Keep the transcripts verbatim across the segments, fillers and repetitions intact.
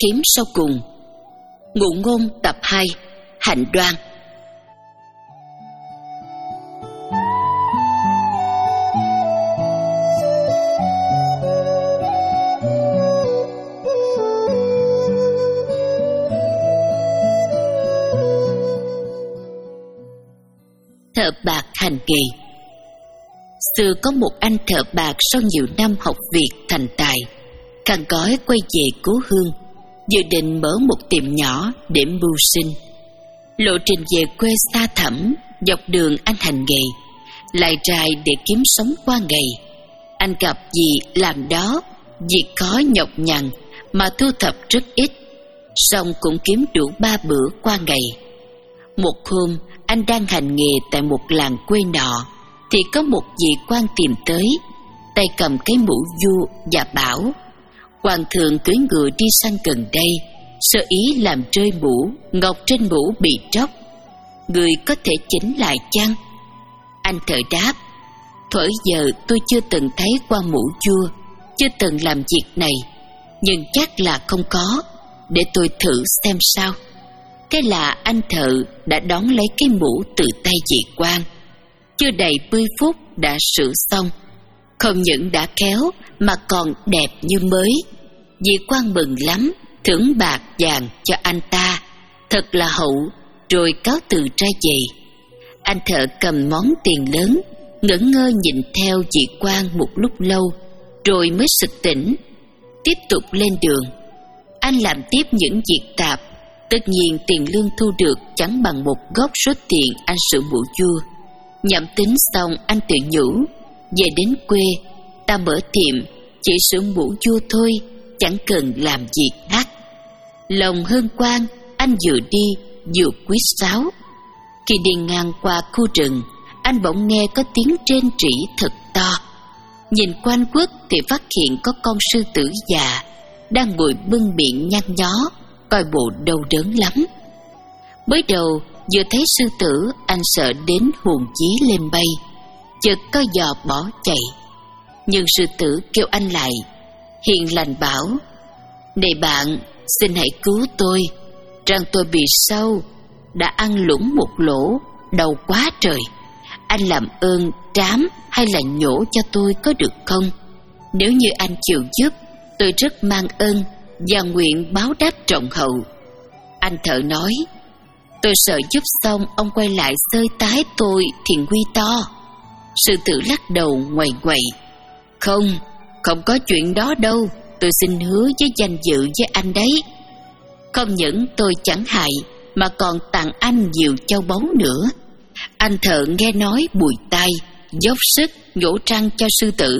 kiếm sau cùng. Ngụ ngôn tập hai, Hạnh đoan. Thợ bạc hành nghề. Xưa có một anh thợ bạc sau nhiều năm học việc thành tài, khăn gói quay về cố hương, dự định mở một tiệm nhỏ để mưu sinh. Lộ trình về quê xa thẳm, dọc đường anh hành nghề, lại trài để kiếm sống qua ngày. Anh gặp gì làm đó, việc khó nhọc nhằn mà thu thập rất ít, song cũng kiếm đủ ba bữa qua ngày. Một hôm, anh đang hành nghề tại một làng quê nọ, thì có một vị quan tìm tới, tay cầm cái mũ vua và bảo: hoàng thượng cưỡi ngựa đi sang gần đây, sơ ý làm rơi mũ, ngọc trên mũ bị tróc, người có thể chỉnh lại chăng? Anh thợ đáp: thuở giờ tôi chưa từng thấy qua mũ vua, chưa từng làm việc này, nhưng chắc là không có, để tôi thử xem sao. Thế là anh thợ đã đón lấy cái mũ từ tay vị quan. Chưa đầy mười phút đã sửa xong, không những đã khéo mà còn đẹp như mới. Vị quan mừng lắm, thưởng bạc vàng cho anh ta, thật là hậu, rồi cáo từ ra về. Anh thợ cầm món tiền lớn, ngẩn ngơ nhìn theo vị quan một lúc lâu, rồi mới sực tỉnh, tiếp tục lên đường. Anh làm tiếp những việc tạp, tất nhiên tiền lương thu được chẳng bằng một góc số tiền anh sửa mũ vua. Nhẩm tính xong, anh tự nhủ: về đến quê, ta mở tiệm, chỉ sửa mũ vua thôi, chẳng cần làm việc khác. Lòng hân hoan, anh vừa đi vừa quýt sáo. Khi đi ngang qua khu rừng, anh bỗng nghe có tiếng rên rỉ thật to. Nhìn quanh quất thì phát hiện có con sư tử già đang ngồi bưng miệng nhăn nhó, coi bộ đau đớn lắm. Mới đầu vừa thấy sư tử, anh sợ đến hồn chí lên bay, chợt co giò bỏ chạy. Nhưng sư tử kêu anh lại, hiền lành bảo: này bạn, xin hãy cứu tôi, răng tôi bị sâu, đã ăn lũng một lỗ, đau quá trời. Anh làm ơn trám hay là nhổ cho tôi có được không? Nếu như anh chịu giúp, tôi rất mang ơn và nguyện báo đáp trọng hậu. Anh thợ nói: tôi sợ giúp xong ông quay lại xơi tái tôi thì nguy to. Sư tử lắc đầu ngoầy ngoậy: không, không có chuyện đó đâu, tôi xin hứa với danh dự với anh đấy. Không những tôi chẳng hại mà còn tặng anh nhiều châu báu nữa. Anh thợ nghe nói bùi tai, dốc sức nhổ răng cho sư tử.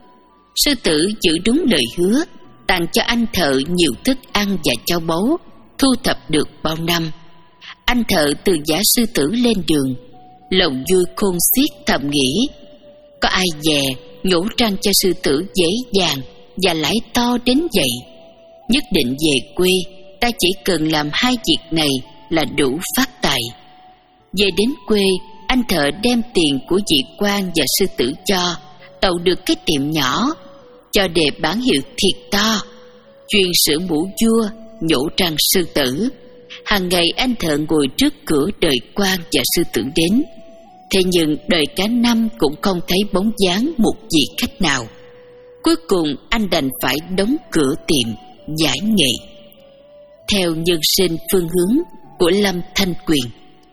Sư tử giữ đúng lời hứa, tặng cho anh thợ nhiều thức ăn và châu báu, thu thập được bao năm. Anh thợ từ giả sư tử lên đường, lòng vui khôn xiết, thầm nghĩ: có ai dè nhổ răng cho sư tử dễ dàng và lãi to đến vậy. Nhất định về quê, ta chỉ cần làm hai việc này là đủ phát tài. Về đến quê, anh thợ đem tiền của vị quan và sư tử cho, tậu được cái tiệm nhỏ, cho đề bản hiệu thiệt to, chuyên sửa mũ vua, nhổ răng sư tử. Hàng ngày anh thợ ngồi trước cửa đợi quan và sư tử đến. Thế nhưng đợi cả năm cũng không thấy bóng dáng một vị khách nào. Cuối cùng anh đành phải đóng cửa tiệm, giải nghệ. Theo nhân sinh phương hướng của Lâm Thanh Quyền.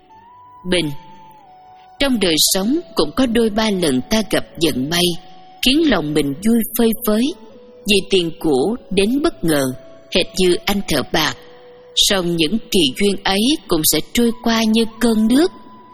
Bình. Trong đời sống cũng có đôi ba lần ta gặp vận may, khiến lòng mình vui phơi phới, vì tiền của đến bất ngờ, hệt như anh thợ bạc. Song những kỳ duyên ấy cũng sẽ trôi qua như cơn nước.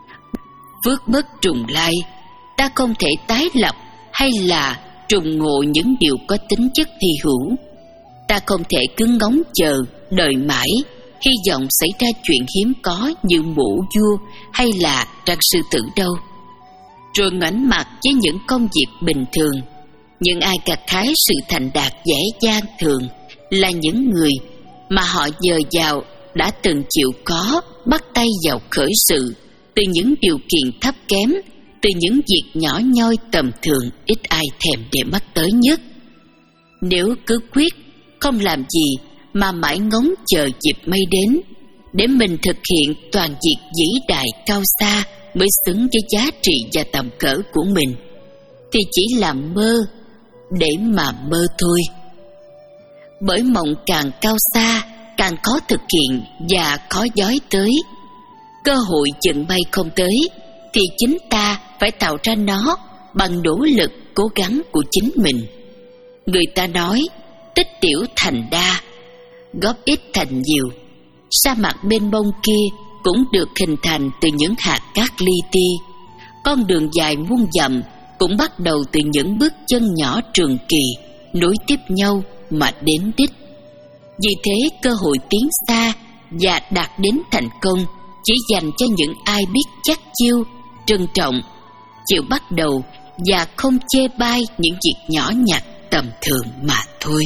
Phước bất trùng lai, ta không thể tái lập hay là trùng ngộ những điều có tính chất hy hữu. Ta không thể cứ ngóng chờ, đợi mãi, hy vọng xảy ra chuyện hiếm có như mũ vua hay là răng sư tử đâu. Rồi ngoảnh mặt với những công việc bình thường. Những ai gặt hái sự thành đạt dễ dàng thường là những người mà họ dời vào đã từng chịu khó bắt tay vào khởi sự từ những điều kiện thấp kém, từ những việc nhỏ nhoi tầm thường ít ai thèm để mắt tới nhất. Nếu cứ quyết không làm gì mà mãi ngóng chờ dịp may đến, để mình thực hiện toàn diện vĩ đại cao xa mới xứng với giá trị và tầm cỡ của mình, thì chỉ là mơ để mà mơ thôi. Bởi mộng càng cao xa, càng khó thực hiện và khó dói tới. Cơ hội chừng bay không tới, thì chính ta phải tạo ra nó bằng nỗ lực cố gắng của chính mình. Người ta nói tích tiểu thành đa, góp ít thành nhiều. Sa mạc mênh mông kia cũng được hình thành từ những hạt cát li ti. Con đường dài muôn dặm cũng bắt đầu từ những bước chân nhỏ trường kỳ nối tiếp nhau mà đến đích. Vì thế cơ hội tiến xa và đạt đến thành công chỉ dành cho những ai biết chắc chiêu, trân trọng, chịu bắt đầu và không chê bai những việc nhỏ nhặt tầm thường mà thôi.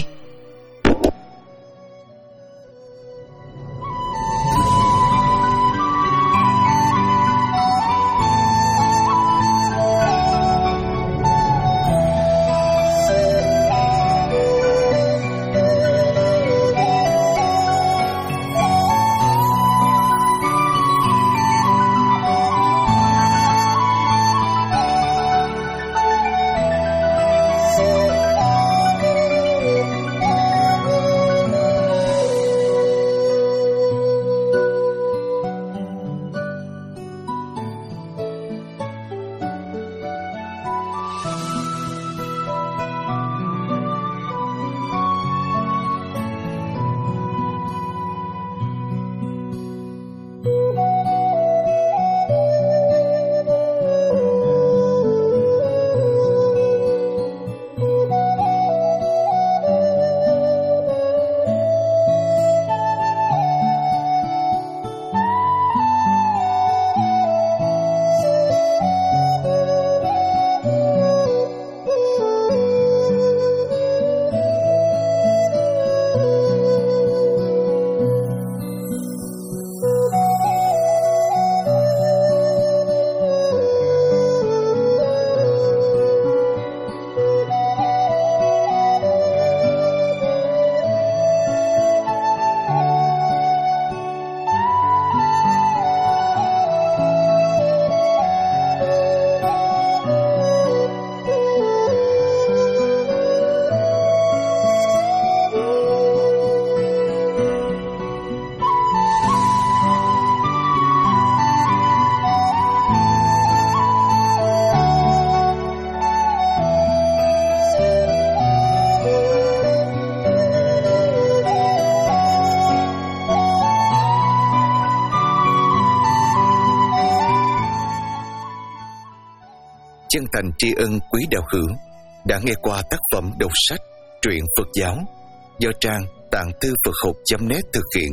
Chân thành tri ân quý đạo hữu đã nghe qua tác phẩm đọc sách truyện Phật giáo do trang tạng thư Phật học chấm net thực hiện.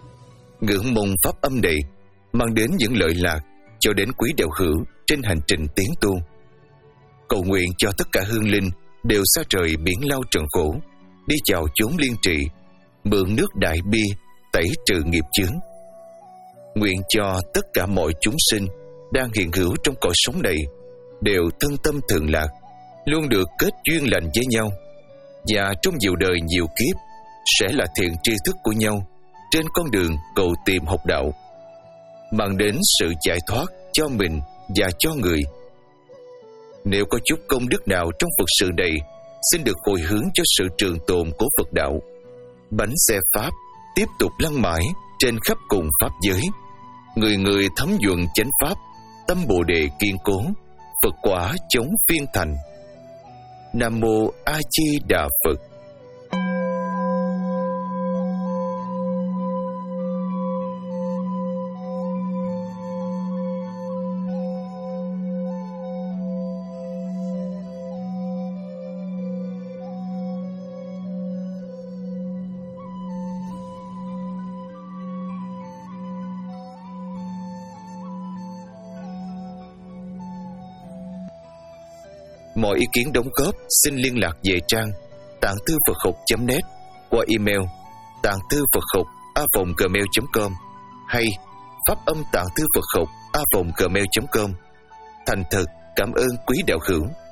Ngưỡng mong pháp âm này mang đến những lợi lạc cho đến quý đạo hữu trên hành trình tiến tu. Cầu nguyện cho tất cả hương linh đều xa trời biển lao trần khổ, đi chào chốn liên trị, mượn nước đại bi tẩy trừ nghiệp chướng. Nguyện cho tất cả mọi chúng sinh đang hiện hữu trong cõi sống này đều thân tâm thượng lạc, luôn được kết duyên lành với nhau, và trong nhiều đời nhiều kiếp sẽ là thiện tri thức của nhau trên con đường cầu tìm học đạo, mang đến sự giải thoát cho mình và cho người. Nếu có chút công đức nào trong Phật sự này, xin được hồi hướng cho sự trường tồn của Phật đạo. Bánh xe Pháp tiếp tục lăn mãi trên khắp cùng Pháp giới, người người thấm nhuận chánh Pháp, tâm Bồ Đề kiên cố, Phật quả chống phiên thành. Nam Mô A Di Đà Phật. Mọi ý kiến đóng góp xin liên lạc về trang tạng thư Phật học chấm net qua email tạng thư Phật học a vòng gmail chấm com hay pháp âm tạng thư Phật học a vòng gmail chấm com. Thành thật cảm ơn quý đạo hữu.